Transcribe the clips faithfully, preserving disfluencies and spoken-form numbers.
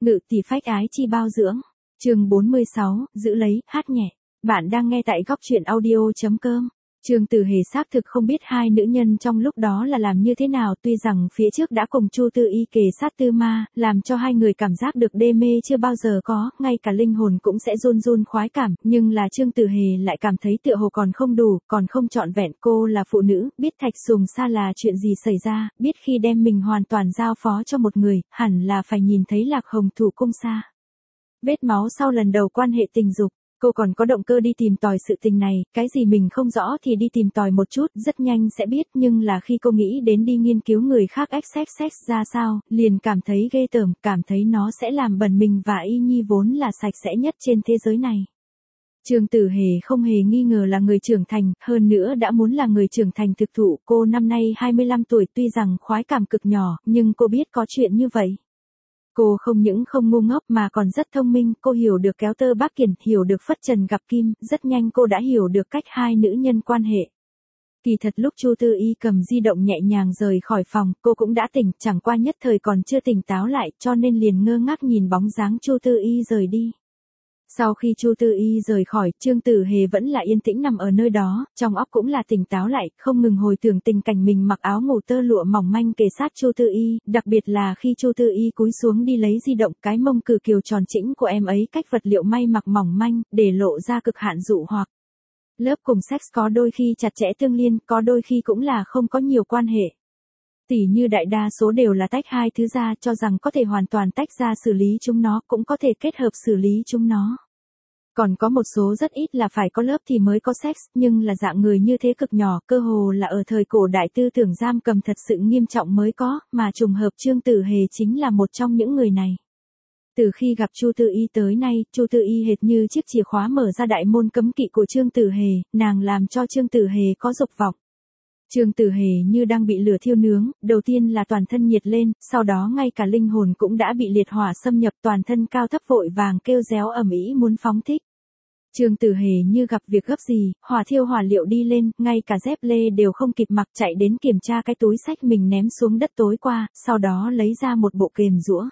Ngự tỷ phách ái chi bao dưỡng. Chương bốn mươi sáu, giữ lấy, hát nhẹ. Bạn đang nghe tại góc truyện audio chấm com. Trương Tử Hề xác thực không biết hai nữ nhân trong lúc đó là làm như thế nào, tuy rằng phía trước đã cùng Chu Tư Y kề sát tư ma, làm cho hai người cảm giác được đê mê chưa bao giờ có, ngay cả linh hồn cũng sẽ run run khoái cảm, nhưng là Trương Tử Hề lại cảm thấy tựa hồ còn không đủ, còn không trọn vẹn. Cô là phụ nữ, biết Thạch Sùng Sa là chuyện gì xảy ra, biết khi đem mình hoàn toàn giao phó cho một người, hẳn là phải nhìn thấy Lạc Hồng thủ cung xa. Vết máu sau lần đầu quan hệ tình dục. Cô còn có động cơ đi tìm tòi sự tình này, cái gì mình không rõ thì đi tìm tòi một chút, rất nhanh sẽ biết, nhưng là khi cô nghĩ đến đi nghiên cứu người khác xx sex ra sao, liền cảm thấy ghê tởm, cảm thấy nó sẽ làm bẩn mình và Y Nhi vốn là sạch sẽ nhất trên thế giới này. Trương Tử Hề không hề nghi ngờ là người trưởng thành, hơn nữa đã muốn là người trưởng thành thực thụ. Cô năm nay hai mươi lăm tuổi, tuy rằng khoái cảm cực nhỏ, nhưng cô biết có chuyện như vậy. Cô không những không ngu ngốc mà còn rất thông minh, cô hiểu được kéo tơ bác kiển, hiểu được phất trần gặp kim, rất nhanh cô đã hiểu được cách hai nữ nhân quan hệ. Kỳ thật lúc Chu Tư Y cầm di động nhẹ nhàng rời khỏi phòng, cô cũng đã tỉnh, chẳng qua nhất thời còn chưa tỉnh táo lại, cho nên liền ngơ ngác nhìn bóng dáng Chu Tư Y rời đi. Sau khi Chu Tư Y rời khỏi, Trương Tử Hề vẫn là yên tĩnh nằm ở nơi đó, trong óc cũng là tỉnh táo lại, không ngừng hồi tưởng tình cảnh mình mặc áo ngủ tơ lụa mỏng manh kề sát Chu Tư Y, đặc biệt là khi Chu Tư Y cúi xuống đi lấy di động, cái mông cử kiều tròn chỉnh của em ấy cách vật liệu may mặc mỏng manh, để lộ ra cực hạn dụ hoặc. Lớp cùng sex có đôi khi chặt chẽ tương liên, có đôi khi cũng là không có nhiều quan hệ. Tỉ như đại đa số đều là tách hai thứ ra, cho rằng có thể hoàn toàn tách ra xử lý chúng nó, cũng có thể kết hợp xử lý chúng nó. Còn có một số rất ít là phải có lớp thì mới có sex, nhưng là dạng người như thế cực nhỏ, cơ hồ là ở thời cổ đại tư tưởng giam cầm thật sự nghiêm trọng mới có, mà trùng hợp Trương Tử Hề chính là một trong những người này. Từ khi gặp Chu Tư Y tới nay, Chu Tư Y hệt như chiếc chìa khóa mở ra đại môn cấm kỵ của Trương Tử Hề, nàng làm cho Trương Tử Hề có dục vọng. Trương Tử Hề như đang bị lửa thiêu nướng, đầu tiên là toàn thân nhiệt lên, sau đó ngay cả linh hồn cũng đã bị liệt hỏa xâm nhập, toàn thân cao thấp vội vàng kêu réo ầm ĩ muốn phóng thích. Trương Tử Hề như gặp việc gấp gì, hỏa thiêu hỏa liệu đi lên, ngay cả dép lê đều không kịp mặc, chạy đến kiểm tra cái túi xách mình ném xuống đất tối qua, sau đó lấy ra một bộ kềm giũa.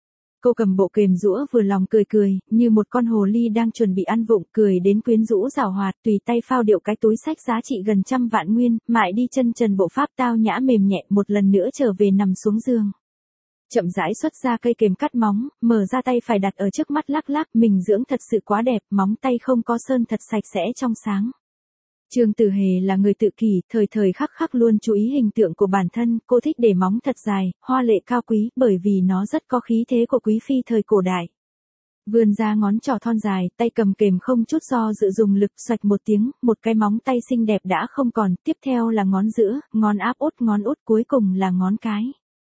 Cô cầm bộ kềm giũa vừa lòng cười cười, như một con hồ ly đang chuẩn bị ăn vụng, cười đến quyến rũ giảo hoạt, tùy tay phao điệu cái túi xách giá trị gần trăm vạn nguyên, mại đi chân trần bộ pháp tao nhã mềm nhẹ, một lần nữa trở về nằm xuống giường. Chậm rãi xuất ra cây kềm cắt móng, mở ra tay phải đặt ở trước mắt lắc lắc, mình dưỡng thật sự quá đẹp, móng tay không có sơn thật sạch sẽ trong sáng. Trương Tử Hề là người tự kỷ, thời thời khắc khắc luôn chú ý hình tượng của bản thân, cô thích để móng thật dài, hoa lệ cao quý, bởi vì nó rất có khí thế của quý phi thời cổ đại. Vươn ra ngón trỏ thon dài, tay cầm kềm không chút do dự dùng lực, xoạch một tiếng, một cái móng tay xinh đẹp đã không còn, tiếp theo là ngón giữa, ngón áp út, ngón út, cuối cùng là ngón cái.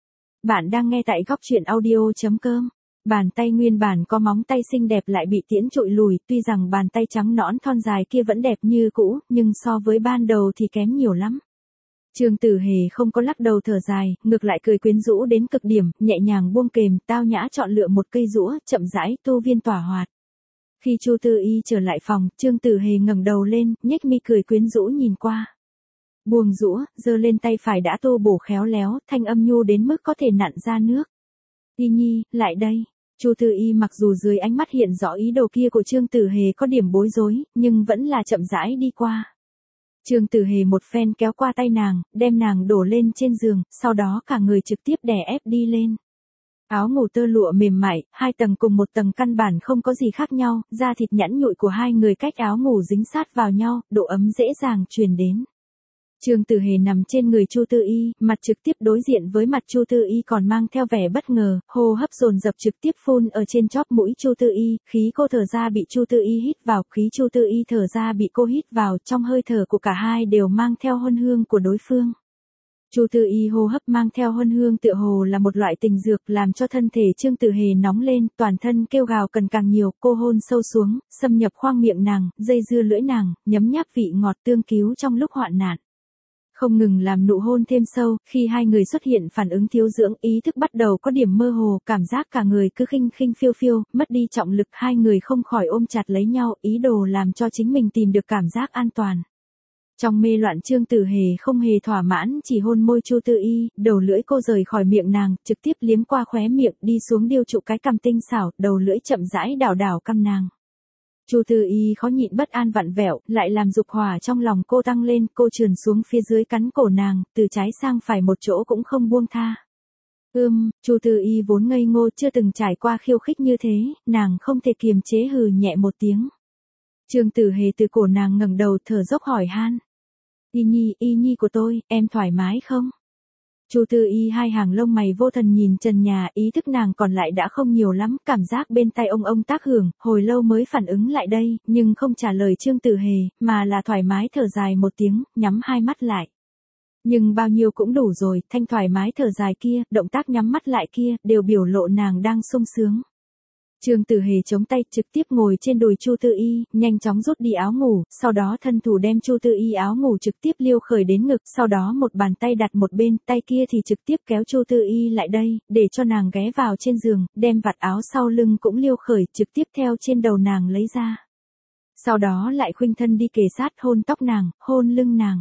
Bạn đang nghe tại góc truyện audio chấm com. Bàn tay nguyên bản có móng tay xinh đẹp lại bị tiễn trụi lùi, tuy rằng bàn tay trắng nõn thon dài kia vẫn đẹp như cũ, nhưng so với ban đầu thì kém nhiều lắm. Trương Tử Hề không có lắc đầu thở dài, ngược lại cười quyến rũ đến cực điểm, nhẹ nhàng buông kềm, tao nhã chọn lựa một cây giũa, chậm rãi tu viên tỏa hoạt. Khi Chu Tư Y trở lại phòng, Trương Tử Hề ngẩng đầu lên, nhếch mi cười quyến rũ nhìn qua. Buông giũa, giơ lên tay phải đã tô bổ khéo léo, thanh âm nhu đến mức có thể nặn ra nước. Y Nhi, lại đây. Chu Tư Y mặc dù dưới ánh mắt hiện rõ ý đồ kia của Trương Tử Hề có điểm bối rối, nhưng vẫn là chậm rãi đi qua. Trương Tử Hề một phen kéo qua tay nàng, đem nàng đổ lên trên giường, sau đó cả người trực tiếp đè ép đi lên. Áo ngủ tơ lụa mềm mại, hai tầng cùng một tầng căn bản không có gì khác nhau, da thịt nhẵn nhụi của hai người cách áo ngủ dính sát vào nhau, độ ấm dễ dàng truyền đến. Trương Tử Hề nằm trên người Chu Tư Y, mặt trực tiếp đối diện với mặt Chu Tư Y còn mang theo vẻ bất ngờ, hô hấp dồn dập trực tiếp phun ở trên chóp mũi Chu Tư Y, khí cô thở ra bị Chu Tư Y hít vào, khí Chu Tư Y thở ra bị cô hít vào, trong hơi thở của cả hai đều mang theo hôn hương của đối phương. Chu Tư Y hô hấp mang theo hôn hương tựa hồ là một loại tình dược, làm cho thân thể Trương Tử Hề nóng lên, toàn thân kêu gào cần càng nhiều, cô hôn sâu xuống, xâm nhập khoang miệng nàng, dây dưa lưỡi nàng, nhấm nháp vị ngọt tương cứu trong lúc hoạn nạn. Không ngừng làm nụ hôn thêm sâu, khi hai người xuất hiện phản ứng thiếu dưỡng, ý thức bắt đầu có điểm mơ hồ, cảm giác cả người cứ khinh khinh phiêu phiêu, mất đi trọng lực, hai người không khỏi ôm chặt lấy nhau, ý đồ làm cho chính mình tìm được cảm giác an toàn. Trong mê loạn Trương Tử Hề không hề thỏa mãn chỉ hôn môi Chu Tư Y, đầu lưỡi cô rời khỏi miệng nàng, trực tiếp liếm qua khóe miệng đi xuống điêu trụ cái cằm tinh xảo, đầu lưỡi chậm rãi đảo đảo cằm nàng. Chu Tư Y khó nhịn bất an vặn vẹo, lại làm dục hỏa trong lòng cô tăng lên, cô trườn xuống phía dưới cắn cổ nàng, từ trái sang phải một chỗ cũng không buông tha. Ưm, Chu Tư Y vốn ngây ngô chưa từng trải qua khiêu khích như thế, nàng không thể kiềm chế hừ nhẹ một tiếng. Trương Tử Hề từ cổ nàng ngẩng đầu thở dốc hỏi han. Y Nhi, Y Nhi của tôi, em thoải mái không? Chu Tư Y hai hàng lông mày vô thần nhìn trần nhà, ý thức nàng còn lại đã không nhiều lắm, cảm giác bên tai ông ông tác hưởng, hồi lâu mới phản ứng lại đây, nhưng không trả lời Trương Tử Hề, mà là thoải mái thở dài một tiếng, nhắm hai mắt lại. Nhưng bao nhiêu cũng đủ rồi, thanh thoải mái thở dài kia, động tác nhắm mắt lại kia, đều biểu lộ nàng đang sung sướng. Trương Tử Hề chống tay trực tiếp ngồi trên đùi Chu Tư Y, nhanh chóng rút đi áo ngủ, sau đó thân thủ đem Chu Tư Y áo ngủ trực tiếp liêu khởi đến ngực, sau đó một bàn tay đặt một bên, tay kia thì trực tiếp kéo Chu Tư Y lại đây, để cho nàng ghé vào trên giường, đem vạt áo sau lưng cũng liêu khởi, trực tiếp theo trên đầu nàng lấy ra. Sau đó lại khuynh thân đi kề sát hôn tóc nàng, hôn lưng nàng.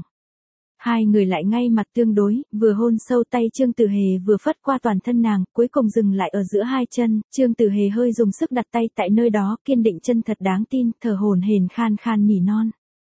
Hai người lại ngay mặt tương đối, vừa hôn sâu tay Trương Tử Hề vừa phất qua toàn thân nàng, cuối cùng dừng lại ở giữa hai chân, Trương Tử Hề hơi dùng sức đặt tay tại nơi đó, kiên định chân thật đáng tin, thở hổn hển khan khan nỉ non.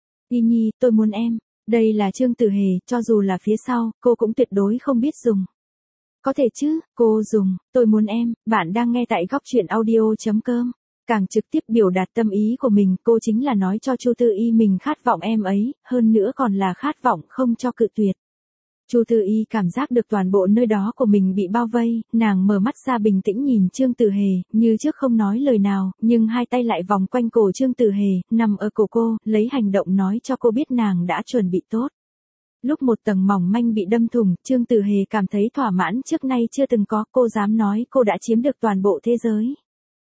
Y Nhi, tôi muốn em. Đây là Trương Tử Hề, cho dù là phía sau, cô cũng tuyệt đối không biết dùng. Có thể chứ, cô dùng, tôi muốn em, bạn đang nghe tại góc truyện audio chấm com. Càng trực tiếp biểu đạt tâm ý của mình, cô chính là nói cho Chu Tư Y mình khát vọng em ấy, hơn nữa còn là khát vọng không cho cự tuyệt. Chu Tư Y cảm giác được toàn bộ nơi đó của mình bị bao vây, nàng mở mắt ra bình tĩnh nhìn Trương Tử Hề, như trước không nói lời nào, nhưng hai tay lại vòng quanh cổ Trương Tử Hề, nằm ở cổ cô, lấy hành động nói cho cô biết nàng đã chuẩn bị tốt. Lúc một tầng mỏng manh bị đâm thủng, Trương Tử Hề cảm thấy thỏa mãn trước nay chưa từng có, cô dám nói cô đã chiếm được toàn bộ thế giới.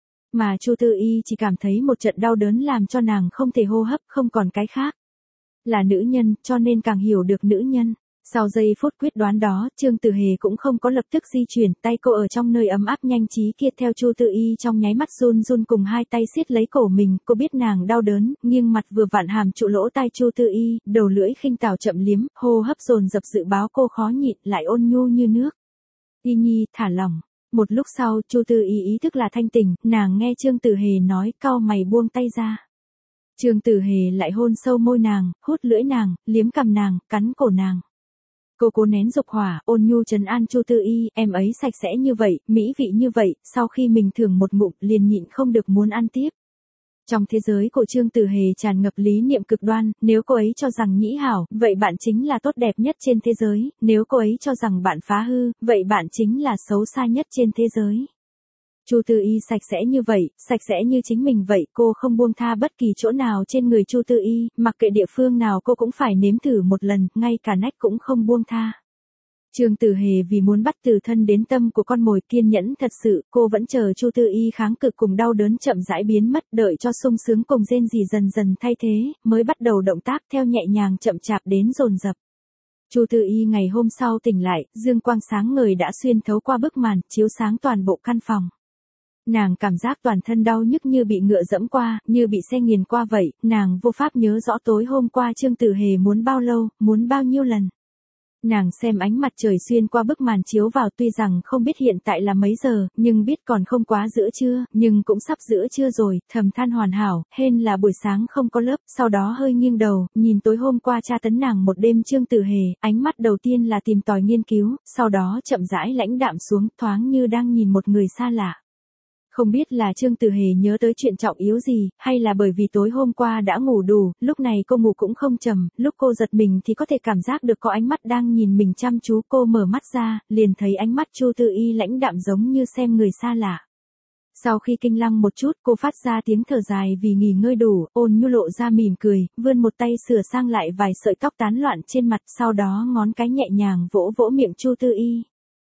Mà Chu Tư Y chỉ cảm thấy một trận đau đớn làm cho nàng không thể hô hấp, không còn cái khác. Là nữ nhân, cho nên càng hiểu được nữ nhân. Sau giây phút quyết đoán đó, Trương Tử Hề cũng không có lập tức di chuyển, tay cô ở trong nơi ấm áp nhanh trí kia theo Chu Tư Y trong nháy mắt run run cùng hai tay siết lấy cổ mình, cô biết nàng đau đớn, nghiêng mặt vừa vặn hàm trụ lỗ tai Chu Tư Y, đầu lưỡi khinh tảo chậm liếm, hô hấp dồn dập dự báo cô khó nhịn, lại ôn nhu như nước. Y Nhi, thả lỏng. Một lúc sau, Chu Tư Y ý thức là thanh tỉnh, nàng nghe Trương Tử Hề nói, cau mày buông tay ra. Trương Tử Hề lại hôn sâu môi nàng, hút lưỡi nàng, liếm cằm nàng, cắn cổ nàng. Cô cố nén dục hỏa, ôn nhu trấn an Chu Tư Y, em ấy sạch sẽ như vậy, mỹ vị như vậy, sau khi mình thưởng một ngụm liền nhịn không được muốn ăn tiếp. Trong thế giới của Trương Tử Hề tràn ngập lý niệm cực đoan, nếu cô ấy cho rằng nhĩ hảo, vậy bạn chính là tốt đẹp nhất trên thế giới, nếu cô ấy cho rằng bạn phá hư, vậy bạn chính là xấu xa nhất trên thế giới. Chu Tư Y sạch sẽ như vậy, sạch sẽ như chính mình vậy, cô không buông tha bất kỳ chỗ nào trên người Chu Tư Y, mặc kệ địa phương nào cô cũng phải nếm thử một lần, ngay cả nách cũng không buông tha. Trương Tử Hề vì muốn bắt từ thân đến tâm của con mồi kiên nhẫn thật sự, cô vẫn chờ Chu Tư Y kháng cự cùng đau đớn chậm rãi biến mất, đợi cho sung sướng cùng rên rỉ dần dần thay thế, mới bắt đầu động tác theo nhẹ nhàng chậm chạp đến dồn dập. Chu Tư Y ngày hôm sau tỉnh lại, dương quang sáng ngời đã xuyên thấu qua bức màn, chiếu sáng toàn bộ căn phòng. Nàng cảm giác toàn thân đau nhức như bị ngựa dẫm qua, như bị xe nghiền qua vậy, nàng vô pháp nhớ rõ tối hôm qua Trương Tử Hề muốn bao lâu, muốn bao nhiêu lần. Nàng xem ánh mặt trời xuyên qua bức màn chiếu vào, tuy rằng không biết hiện tại là mấy giờ, nhưng biết còn không quá giữa trưa, nhưng cũng sắp giữa trưa rồi, thầm than hoàn hảo, hên là buổi sáng không có lớp, sau đó hơi nghiêng đầu, nhìn tối hôm qua tra tấn nàng một đêm Trương Tử Hề, ánh mắt đầu tiên là tìm tòi nghiên cứu, sau đó chậm rãi lãnh đạm xuống, thoáng như đang nhìn một người xa lạ. Không biết là Trương Tử Hề nhớ tới chuyện trọng yếu gì, hay là bởi vì tối hôm qua đã ngủ đủ, lúc này cô ngủ cũng không trầm, lúc cô giật mình thì có thể cảm giác được có ánh mắt đang nhìn mình chăm chú, cô mở mắt ra, liền thấy ánh mắt Chu Tư Y lãnh đạm giống như xem người xa lạ. Sau khi kinh lăng một chút, cô phát ra tiếng thở dài vì nghỉ ngơi đủ, ôn nhu lộ ra mỉm cười, vươn một tay sửa sang lại vài sợi tóc tán loạn trên mặt, sau đó ngón cái nhẹ nhàng vỗ vỗ miệng Chu Tư Y.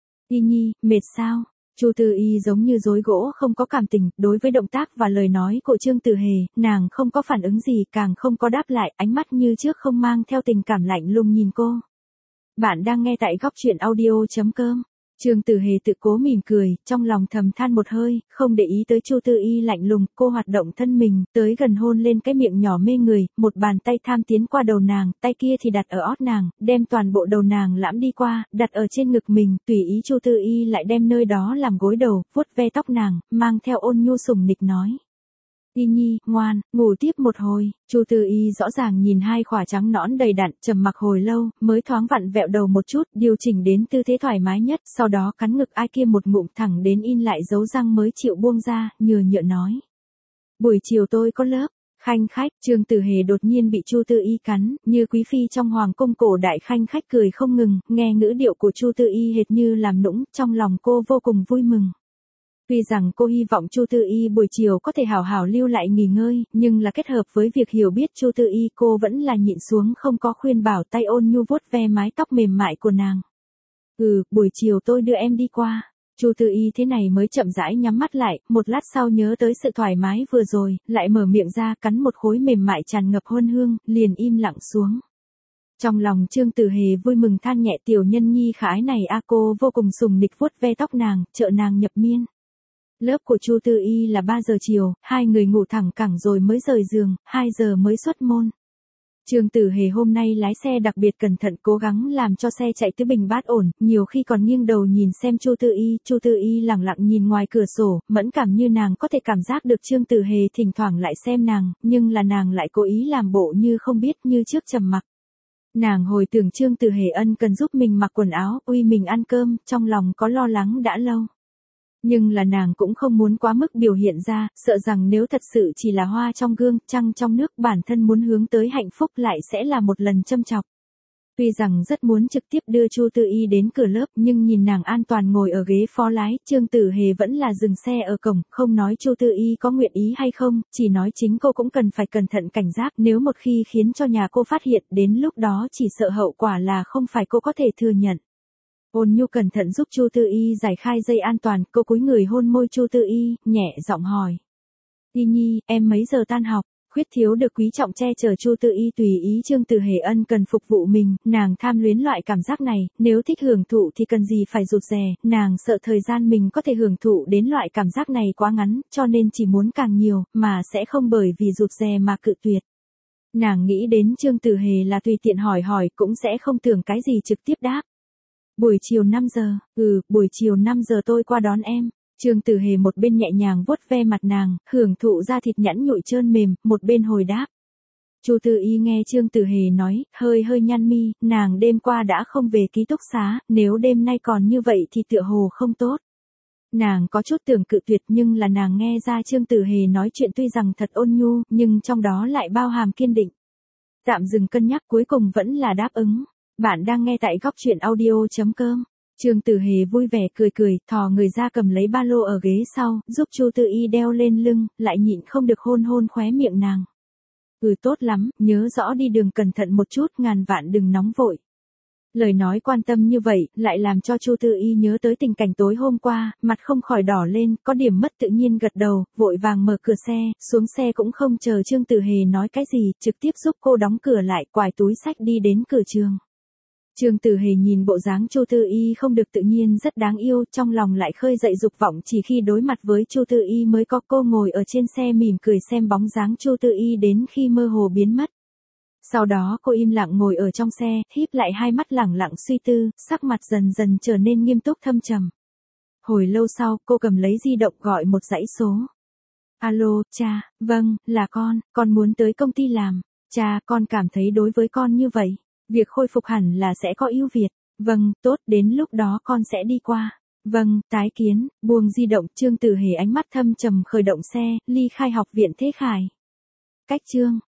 Y Nhi, mệt sao? Chu Tư Y giống như rối gỗ không có cảm tình, đối với động tác và lời nói của Trương Tử Hề, nàng không có phản ứng gì, càng không có đáp lại, ánh mắt như trước không mang theo tình cảm lạnh lùng nhìn cô. Bạn đang nghe tại góc truyện audio chấm com. Trương Tử Hề tự cố mỉm cười, trong lòng thầm than một hơi, không để ý tới Chu Tư Y lạnh lùng, cô hoạt động thân mình, tới gần hôn lên cái miệng nhỏ mê người, một bàn tay tham tiến qua đầu nàng, tay kia thì đặt ở ót nàng, đem toàn bộ đầu nàng lãm đi qua, đặt ở trên ngực mình, tùy ý Chu Tư Y lại đem nơi đó làm gối đầu, vuốt ve tóc nàng, mang theo ôn nhu sủng nịch nói. Y Nhi, ngoan, ngủ tiếp một hồi. Chu Tư Y rõ ràng nhìn hai khỏa trắng nõn đầy đặn, trầm mặc hồi lâu, mới thoáng vặn vẹo đầu một chút, điều chỉnh đến tư thế thoải mái nhất, sau đó cắn ngực ai kia một ngụm thẳng đến in lại dấu răng mới chịu buông ra, nhừa nhựa nói. Buổi chiều tôi có lớp. Khanh khách, Trương Tử Hề đột nhiên bị Chu Tư Y cắn, như quý phi trong hoàng cung cổ đại khanh khách cười không ngừng, nghe ngữ điệu của Chu Tư Y hệt như làm nũng, trong lòng cô vô cùng vui mừng. Tuy rằng cô hy vọng Chu Tư Y buổi chiều có thể hảo hảo lưu lại nghỉ ngơi, nhưng là kết hợp với việc hiểu biết Chu Tư Y, cô vẫn là nhịn xuống không có khuyên bảo, tay ôn nhu vuốt ve mái tóc mềm mại của nàng. Ừ, buổi chiều tôi đưa em đi qua. Chu Tư Y thế này mới chậm rãi nhắm mắt lại, một lát sau nhớ tới sự thoải mái vừa rồi, lại mở miệng ra cắn một khối mềm mại tràn ngập hương hương, liền im lặng xuống. Trong lòng Trương Tử Hề vui mừng than nhẹ, tiểu nhân nhi khả ái này a, cô vô cùng sùng nịch vuốt ve tóc nàng, trợ nàng nhập miên. Lớp của Chu Tư Y là ba giờ chiều, hai người ngủ thẳng cẳng rồi mới rời giường, hai giờ mới xuất môn. Trương Tử Hề hôm nay lái xe đặc biệt cẩn thận, cố gắng làm cho xe chạy tứ bình bát ổn, nhiều khi còn nghiêng đầu nhìn xem Chu Tư Y, Chu Tư Y lặng lặng nhìn ngoài cửa sổ, mẫn cảm như nàng có thể cảm giác được Trương Tử Hề thỉnh thoảng lại xem nàng, nhưng là nàng lại cố ý làm bộ như không biết, như trước trầm mặc. Nàng hồi tưởng Trương Tử Hề ân cần giúp mình mặc quần áo, uy mình ăn cơm, trong lòng có lo lắng đã lâu. Nhưng là nàng cũng không muốn quá mức biểu hiện ra, sợ rằng nếu thật sự chỉ là hoa trong gương, trăng trong nước, bản thân muốn hướng tới hạnh phúc lại sẽ là một lần châm chọc. Tuy rằng rất muốn trực tiếp đưa Chu Tư Y đến cửa lớp, nhưng nhìn nàng an toàn ngồi ở ghế phó lái, Trương Tử Hề vẫn là dừng xe ở cổng, không nói Chu Tư Y có nguyện ý hay không, chỉ nói chính cô cũng cần phải cẩn thận cảnh giác, nếu một khi khiến cho nhà cô phát hiện, đến lúc đó chỉ sợ hậu quả là không phải cô có thể thừa nhận. Ôn nhu cẩn thận giúp Chu Tư Y giải khai dây an toàn, cô cúi người hôn môi Chu Tư Y, nhẹ giọng hỏi. Y Nhi, em mấy giờ tan học? Khuyết thiếu được quý trọng che chở Chu Tư Y tùy ý Trương Tử Hề ân cần phục vụ mình, nàng tham luyến loại cảm giác này, nếu thích hưởng thụ thì cần gì phải rụt rè, nàng sợ thời gian mình có thể hưởng thụ đến loại cảm giác này quá ngắn, cho nên chỉ muốn càng nhiều, mà sẽ không bởi vì rụt rè mà cự tuyệt. Nàng nghĩ đến Trương Tử Hề là tùy tiện hỏi hỏi cũng sẽ không tưởng cái gì trực tiếp đáp. Buổi chiều năm giờ, ừ, buổi chiều năm giờ tôi qua đón em. Trương Tử Hề một bên nhẹ nhàng vuốt ve mặt nàng, hưởng thụ da thịt nhẵn nhụi trơn mềm, một bên hồi đáp. Chu Tư Y nghe Trương Tử Hề nói, hơi hơi nhăn mi, nàng đêm qua đã không về ký túc xá, nếu đêm nay còn như vậy thì tựa hồ không tốt. Nàng có chút tưởng cự tuyệt, nhưng là nàng nghe ra Trương Tử Hề nói chuyện tuy rằng thật ôn nhu, nhưng trong đó lại bao hàm kiên định. Tạm dừng cân nhắc, cuối cùng vẫn là đáp ứng. Bạn đang nghe tại góc truyện audio chấm com. Trương Tử Hề vui vẻ cười cười, thò người ra cầm lấy ba lô ở ghế sau, giúp Chu Tư Y đeo lên lưng, lại nhịn không được hôn hôn khóe miệng nàng. Ừ, tốt lắm, nhớ rõ đi đường cẩn thận một chút, ngàn vạn đừng nóng vội. Lời nói quan tâm như vậy, lại làm cho Chu Tư Y nhớ tới tình cảnh tối hôm qua, mặt không khỏi đỏ lên, có điểm mất tự nhiên gật đầu, vội vàng mở cửa xe, xuống xe cũng không chờ Trương Tử Hề nói cái gì, trực tiếp giúp cô đóng cửa lại, quài túi xách đi đến cửa trường. Trương Tử Hề nhìn bộ dáng Chu Tư Y không được tự nhiên rất đáng yêu, trong lòng lại khơi dậy dục vọng, chỉ khi đối mặt với Chu Tư Y mới có cô ngồi ở trên xe mỉm cười xem bóng dáng Chu Tư Y đến khi mơ hồ biến mất. Sau đó cô im lặng ngồi ở trong xe, híp lại hai mắt lẳng lặng suy tư, sắc mặt dần dần trở nên nghiêm túc thâm trầm. Hồi lâu sau, cô cầm lấy di động gọi một dãy số. Alo, cha, vâng, là con, con muốn tới công ty làm. Cha, con cảm thấy đối với con như vậy, việc khôi phục hẳn là sẽ có ưu việt. Vâng, tốt, đến lúc đó con sẽ đi qua. Vâng, tái kiến, buông di động, Trương Tử Hề ánh mắt thâm trầm khởi động xe, ly khai học viện Thế Khải. Cách chương